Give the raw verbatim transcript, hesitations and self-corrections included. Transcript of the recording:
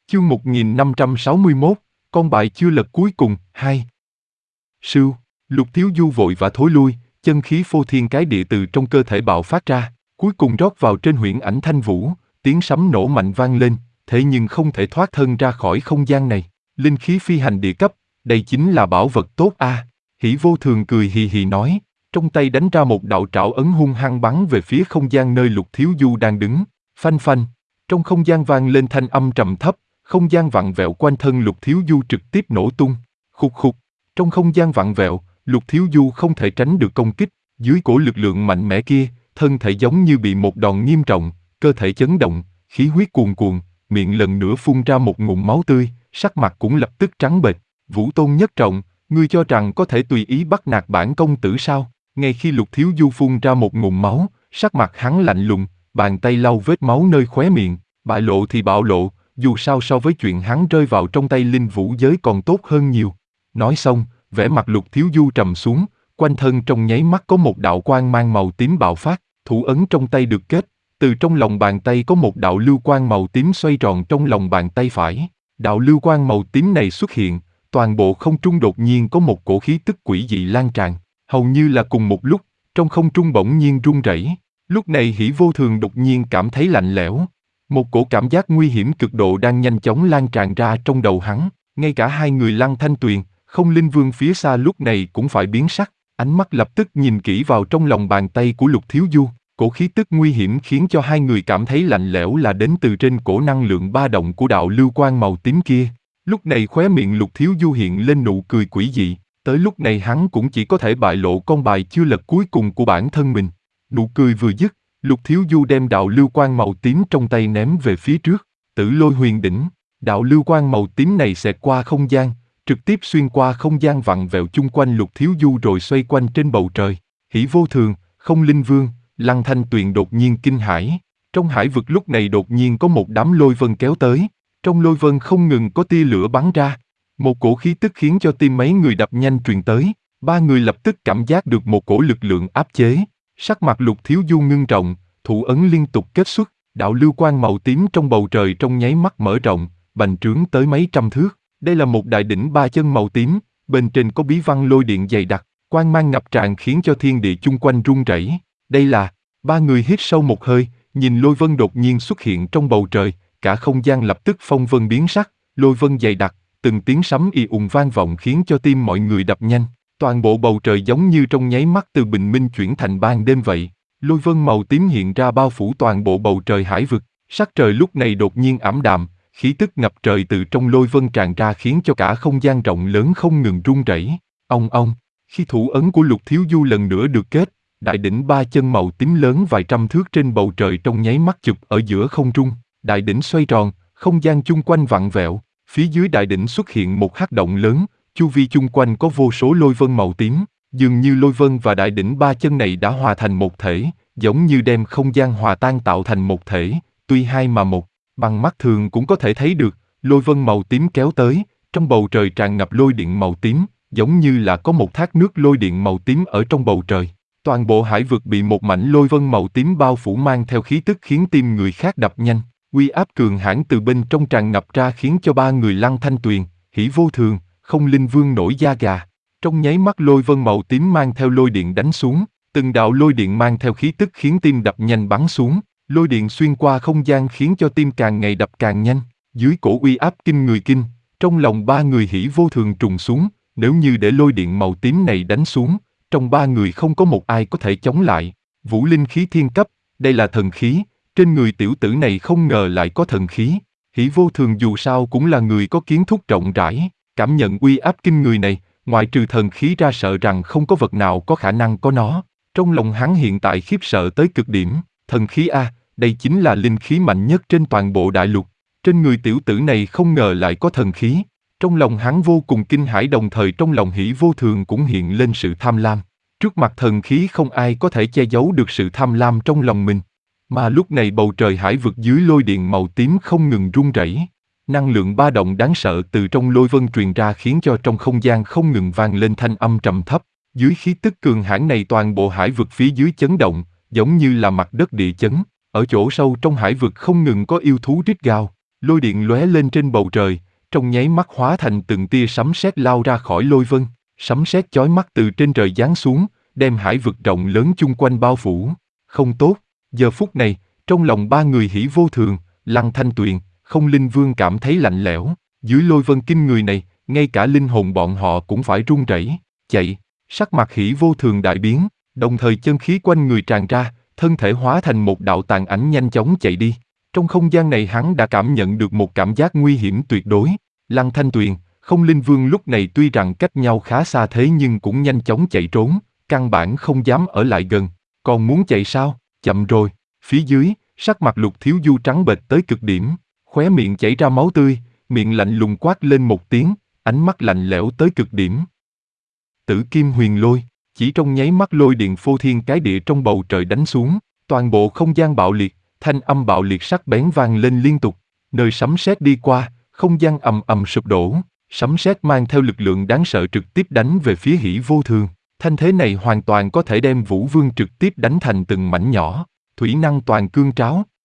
Chương một nghìn năm trăm sáu mươi mốt, con bài chưa lật cuối cùng, hai. Sưu, Lục Thiếu Du vội vã thối lui, chân khí phô thiên cái địa từ trong cơ thể bạo phát ra, cuối cùng rót vào trên huyễn ảnh thanh vũ, tiếng sấm nổ mạnh vang lên, thế nhưng không thể thoát thân ra khỏi không gian này. Linh khí phi hành địa cấp, đây chính là bảo vật tốt a. À. Hỉ Vô Thường cười hì hì nói, trong tay đánh ra một đạo trảo ấn hung hăng bắn về phía không gian nơi Lục Thiếu Du đang đứng. Phanh phanh, trong không gian vang lên thanh âm trầm thấp, không gian vặn vẹo quanh thân Lục Thiếu Du trực tiếp nổ tung. Khục khục, trong không gian vặn vẹo, Lục Thiếu Du không thể tránh được công kích, dưới cổ lực lượng mạnh mẽ kia, thân thể giống như bị một đòn nghiêm trọng, cơ thể chấn động, khí huyết cuồn cuộn, miệng lần nữa phun ra một ngụm máu tươi, sắc mặt cũng lập tức trắng bệch. Vũ Tôn Nhất Trọng, ngươi cho rằng có thể tùy ý bắt nạt bản công tử sao? Ngay khi Lục Thiếu Du phun ra một ngụm máu, sắc mặt hắn lạnh lùng, bàn tay lau vết máu nơi khóe miệng, bại lộ thì bạo lộ, dù sao so với chuyện hắn rơi vào trong tay linh vũ giới còn tốt hơn nhiều. Nói xong, vẻ mặt Lục Thiếu Du trầm xuống, quanh thân trong nháy mắt có một đạo quang mang màu tím bạo phát, thủ ấn trong tay được kết, từ trong lòng bàn tay có một đạo lưu quang màu tím xoay tròn trong lòng bàn tay phải. Đạo lưu quang màu tím này xuất hiện, toàn bộ không trung đột nhiên có một cổ khí tức quỷ dị lan tràn, hầu như là cùng một lúc, trong không trung bỗng nhiên rung rẩy. Lúc này Hỉ Vô Thường đột nhiên cảm thấy lạnh lẽo, một cổ cảm giác nguy hiểm cực độ đang nhanh chóng lan tràn ra trong đầu hắn, ngay cả hai người Lăng Thanh Tuyền, Không Linh Vương phía xa lúc này cũng phải biến sắc, ánh mắt lập tức nhìn kỹ vào trong lòng bàn tay của Lục Thiếu Du, cổ khí tức nguy hiểm khiến cho hai người cảm thấy lạnh lẽo là đến từ trên cổ năng lượng ba động của đạo lưu quang màu tím kia. Lúc này khóe miệng Lục Thiếu Du hiện lên nụ cười quỷ dị, tới lúc này hắn cũng chỉ có thể bại lộ con bài chưa lật cuối cùng của bản thân mình. Nụ cười vừa dứt, Lục Thiếu Du đem đạo lưu quang màu tím trong tay ném về phía trước, Tử Lôi Huyền Đỉnh. Đạo lưu quang màu tím này xẹt qua không gian, trực tiếp xuyên qua không gian vặn vẹo chung quanh Lục Thiếu Du rồi xoay quanh trên bầu trời. Hỉ Vô Thường, Không Linh Vương, Lăng Thanh Tuyền đột nhiên kinh hãi. Trong hải vực lúc này đột nhiên có một đám lôi vân kéo tới, trong lôi vân không ngừng có tia lửa bắn ra. Một cổ khí tức khiến cho tim mấy người đập nhanh truyền tới, ba người lập tức cảm giác được một cổ lực lượng áp chế. Sắc mặt Lục Thiếu Du ngưng trọng, thủ ấn liên tục kết xuất, đạo lưu quang màu tím trong bầu trời trong nháy mắt mở rộng, bành trướng tới mấy trăm thước. Đây là một đại đỉnh ba chân màu tím, bên trên có bí văn lôi điện dày đặc, quang mang ngập tràn khiến cho thiên địa chung quanh rung rẩy. Đây là, ba người hít sâu một hơi, nhìn lôi vân đột nhiên xuất hiện trong bầu trời, cả không gian lập tức phong vân biến sắc, lôi vân dày đặc, từng tiếng sấm ì ùng vang vọng khiến cho tim mọi người đập nhanh. Toàn bộ bầu trời giống như trong nháy mắt từ bình minh chuyển thành ban đêm vậy. Lôi vân màu tím hiện ra bao phủ toàn bộ bầu trời hải vực, sắc trời lúc này đột nhiên ảm đạm, khí tức ngập trời từ trong lôi vân tràn ra khiến cho cả không gian rộng lớn không ngừng rung rẩy. Ong ong, khi thủ ấn của Lục Thiếu Du lần nữa được kết, đại đỉnh ba chân màu tím lớn vài trăm thước trên bầu trời trong nháy mắt chụp ở giữa không trung, đại đỉnh xoay tròn, không gian chung quanh vặn vẹo, phía dưới đại đỉnh xuất hiện một hắc động lớn, chu vi chung quanh có vô số lôi vân màu tím, dường như lôi vân và đại đỉnh ba chân này đã hòa thành một thể, giống như đem không gian hòa tan tạo thành một thể, tuy hai mà một, bằng mắt thường cũng có thể thấy được, lôi vân màu tím kéo tới, trong bầu trời tràn ngập lôi điện màu tím, giống như là có một thác nước lôi điện màu tím ở trong bầu trời. Toàn bộ hải vực bị một mảnh lôi vân màu tím bao phủ mang theo khí tức khiến tim người khác đập nhanh, uy áp cường hãn từ bên trong tràn ngập ra khiến cho ba người Lăng Thanh Tuyền, Hỉ Vô Thường, Không Linh Vương nổi da gà. Trong nháy mắt lôi vân màu tím mang theo lôi điện đánh xuống, từng đạo lôi điện mang theo khí tức khiến tim đập nhanh bắn xuống, lôi điện xuyên qua không gian khiến cho tim càng ngày đập càng nhanh. Dưới cổ uy áp kinh người kinh, trong lòng ba người Hỉ Vô Thường trùng xuống, nếu như để lôi điện màu tím này đánh xuống, trong ba người không có một ai có thể chống lại. Vũ linh khí thiên cấp, đây là thần khí, trên người tiểu tử này không ngờ lại có thần khí. Hỉ Vô Thường dù sao cũng là người có kiến thức rộng rãi, cảm nhận uy áp kinh người này, ngoại trừ thần khí ra sợ rằng không có vật nào có khả năng có nó. Trong lòng hắn hiện tại khiếp sợ tới cực điểm, thần khí a, đây chính là linh khí mạnh nhất trên toàn bộ đại lục. Trên người tiểu tử này không ngờ lại có thần khí. Trong lòng hắn vô cùng kinh hãi, đồng thời trong lòng Hỉ Vô Thường cũng hiện lên sự tham lam. Trước mặt thần khí không ai có thể che giấu được sự tham lam trong lòng mình. Mà lúc này bầu trời hải vực dưới lôi điện màu tím không ngừng rung rẩy. Năng lượng ba động đáng sợ từ trong lôi vân truyền ra khiến cho trong không gian không ngừng vang lên thanh âm trầm thấp. Dưới khí tức cường hãn này toàn bộ hải vực phía dưới chấn động, giống như là mặt đất địa chấn. Ở chỗ sâu trong hải vực không ngừng có yêu thú rít gào. lôi điện lóe lên trên bầu trời, trong nháy mắt hóa thành từng tia sấm sét lao ra khỏi lôi vân, sấm sét chói mắt từ trên trời giáng xuống, đem hải vực rộng lớn chung quanh bao phủ. Không tốt, giờ phút này, trong lòng ba người Hỉ Vô Thường, Lăng Thanh Tuyền, Không Linh Vương cảm thấy lạnh lẽo, dưới lôi vân kinh người này, ngay cả linh hồn bọn họ cũng phải run rẩy, chạy, sắc mặt Hỉ Vô Thường đại biến, đồng thời chân khí quanh người tràn ra, thân thể hóa thành một đạo tàn ảnh nhanh chóng chạy đi. Trong không gian này hắn đã cảm nhận được một cảm giác nguy hiểm tuyệt đối. Lăng Thanh Tuyền, Không Linh Vương lúc này tuy rằng cách nhau khá xa thế nhưng cũng nhanh chóng chạy trốn, căn bản không dám ở lại gần. Còn muốn chạy sao? Chậm rồi. Phía dưới, sắc mặt Lục Thiếu Du trắng bệch tới cực điểm, khóe miệng chảy ra máu tươi, miệng lạnh lùng quát lên một tiếng, ánh mắt lạnh lẽo tới cực điểm. Tử Kim Huyền Lôi, chỉ trong nháy mắt lôi điện phô thiên cái địa trong bầu trời đánh xuống, toàn bộ không gian bạo liệt, thanh âm bạo liệt sắc bén vang lên liên tục, nơi sấm sét đi qua, không gian ầm ầm sụp đổ, sấm sét mang theo lực lượng đáng sợ trực tiếp đánh về phía Hỉ Vô Thường. Thanh thế này hoàn toàn có thể đem Vũ Vương trực tiếp đánh thành từng mảnh nhỏ, thủy năng toàn cương tráo,